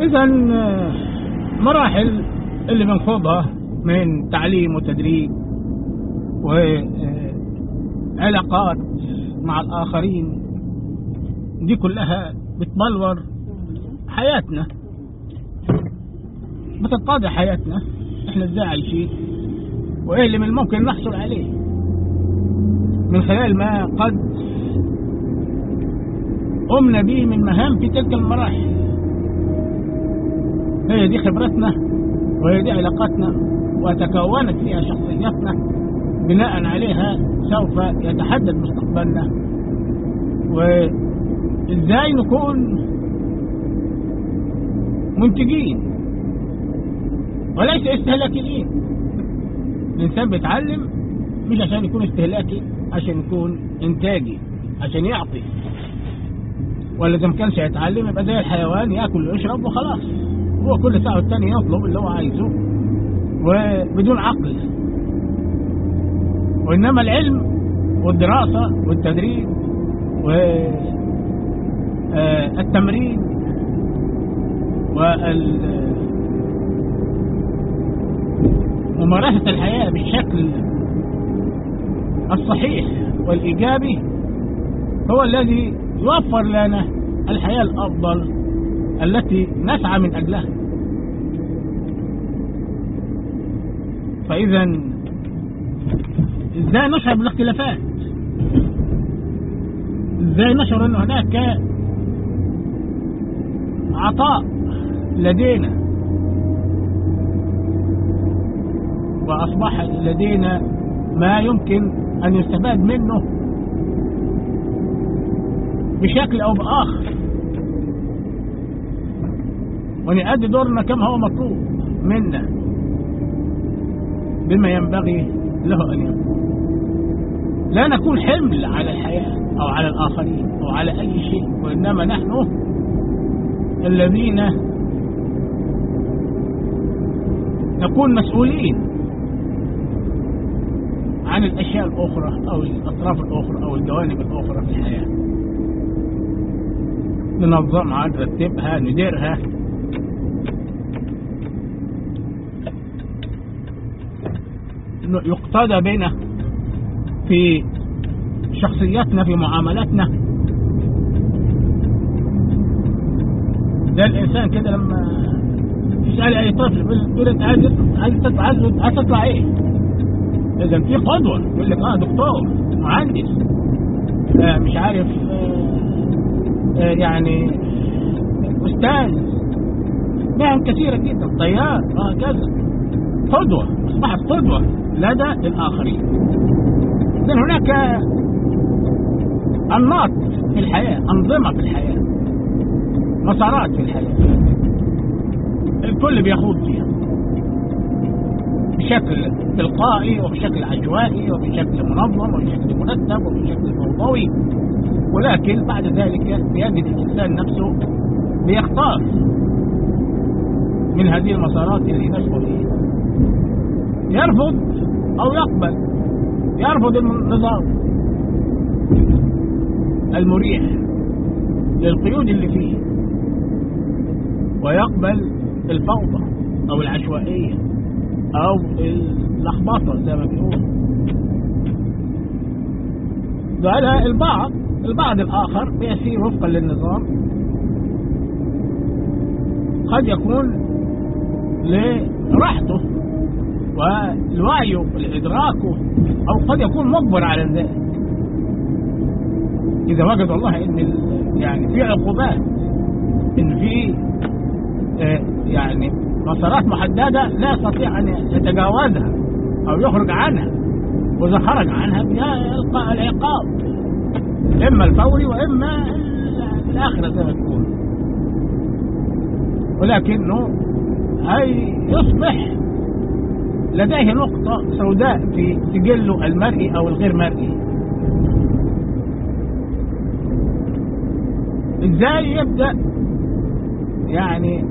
إذا مراحل اللي بنخوضها من تعليم وتدريب وعلاقات مع الآخرين دي كلها بتبلور حياتنا، بتتقاضي حياتنا، احنا ازاي عايشين وايه اللي من الممكن نحصل عليه من خلال ما قد قمنا به من مهام في تلك المراحل. هي دي خبرتنا وهي دي علاقاتنا، وتكونت فيها شخصياتنا، بناء عليها سوف يتحدد مستقبلنا وازاي نكون منتجين وليس استهلاكيين. الإنسان بيتعلم مش عشان يكون استهلاكي، عشان يكون إنتاجي، عشان يعطي. ولا إذا ما كانش يتعلم يبقى زي الحيوان يأكل ويشرب وخلاص، هو كل ساعة والتانية يطلب اللي هو عايزه وبدون عقل. وإنما العلم والدراسة والتدريب والتمرين وممارسة الحياة بالشكل الصحيح والإيجابي هو الذي يوفر لنا الحياة الأفضل التي نسعى من أجلها. فإذا إزاي نشعر بالاختلافات؟ إزاي نشعر أن هناك عطاء لدينا وأصبح لدينا ما يمكن أن يستفاد منه بشكل أو بآخر، ونؤدي دورنا كما هو مطلوب منا بما ينبغي له أن يكون. لا نكون حمل على الحياة أو على الآخرين أو على أي شيء، وإنما نحن الذين نكون مسؤولين عن الأشياء الأخرى أو الأطراف الأخرى أو الجوانب الأخرى في الحياة، ننظمها، نرتبها، نديرها. يقتدى بنا في شخصياتنا، في معاملاتنا. ده الإنسان كده لما يسأل أي طفل يقول أنت عايز تطلع إيه؟ إذا في قدوة يقول لك دكتور، مهندس، مش عارف، يعني أستاذ، مهن كثيرة جدا، طيار، كذا. قدوة، أصبحت قدوة لدى الآخرين. إذن هناك أنماط في الحياة، أنظمة في الحياة، مسارات في الحياة، الكل بيخوض فيها بشكل تلقائي وبشكل عشوائي وبشكل منظم وبشكل مرتب وبشكل فوضوي، ولكن بعد ذلك يجد الإنسان نفسه بيختار من هذه المسارات اللي نشأ فيها، يرفض أو يقبل. يرفض النظام المريح للقيود اللي فيه، ويقبل الفوضى أو العشوائية أو اللخبطة زي ما بيقول. ده البعض الآخر بيسير وفقا للنظام، قد يكون لراحته والوعي لإدراكه، أو قد يكون مجبر على ذلك إذا وجد الله إن يعني في عقوبات، إن في يعني مسارات محددة لا يستطيع أن يتجاوزها أو يخرج عنها، وإذا خرج عنها يلقى العقاب إما الفوري وإما الآخرة زي ما تقول. ولكنه يصبح لديه نقطة سوداء في سجله المرئي أو الغير مرئي. إزاي يبدأ يعني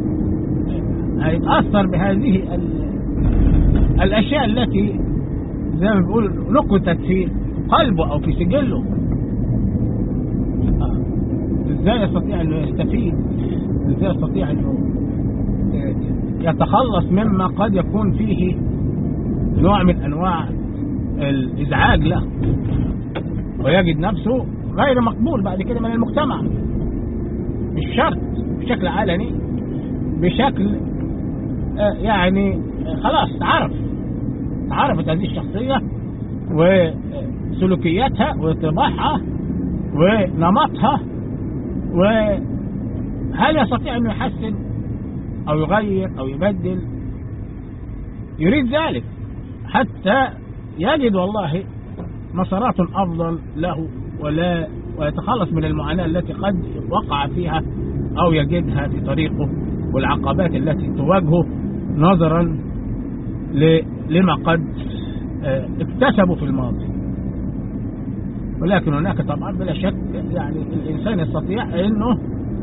هيتأثر بهذه الأشياء التي زي ما بيقول نقطت في قلبه أو في سجله؟ إزاي يستطيع أنه يستفيد ازاي يستطيع انه يتخلص مما قد يكون فيه نوع من انواع الازعاج له، ويجد نفسه غير مقبول بعد كده من المجتمع، مش شرط بشكل علني، بشكل يعني خلاص تعرفت هذه الشخصية وسلوكياتها وطباعها ونمطها، وهل يستطيع أن يحسن أو يغير أو يبدل؟ يريد ذلك حتى يجد والله مسارات أفضل له ويتخلص من المعاناة التي قد وقع فيها أو يجدها في طريقه، والعقبات التي تواجهه نظرا لما قد اكتسبوا في الماضي. ولكن هناك طبعا بلا شك يعني الإنسان يستطيع أنه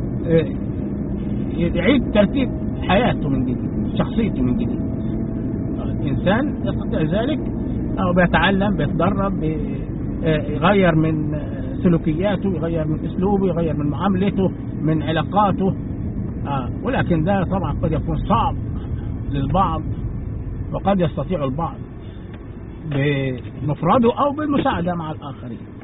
يعيد ترتيب حياته من جديد، شخصيته من جديد. الإنسان يستطيع ذلك، أو بيتعلم، بيتدرب، يغير من سلوكياته، يغير من أسلوبه، يغير من معاملته، من علاقاته. ولكن ده طبعا قد يكون صعب للبعض، وقد يستطيع البعض بمفرده أو بالمساعدة مع الآخرين.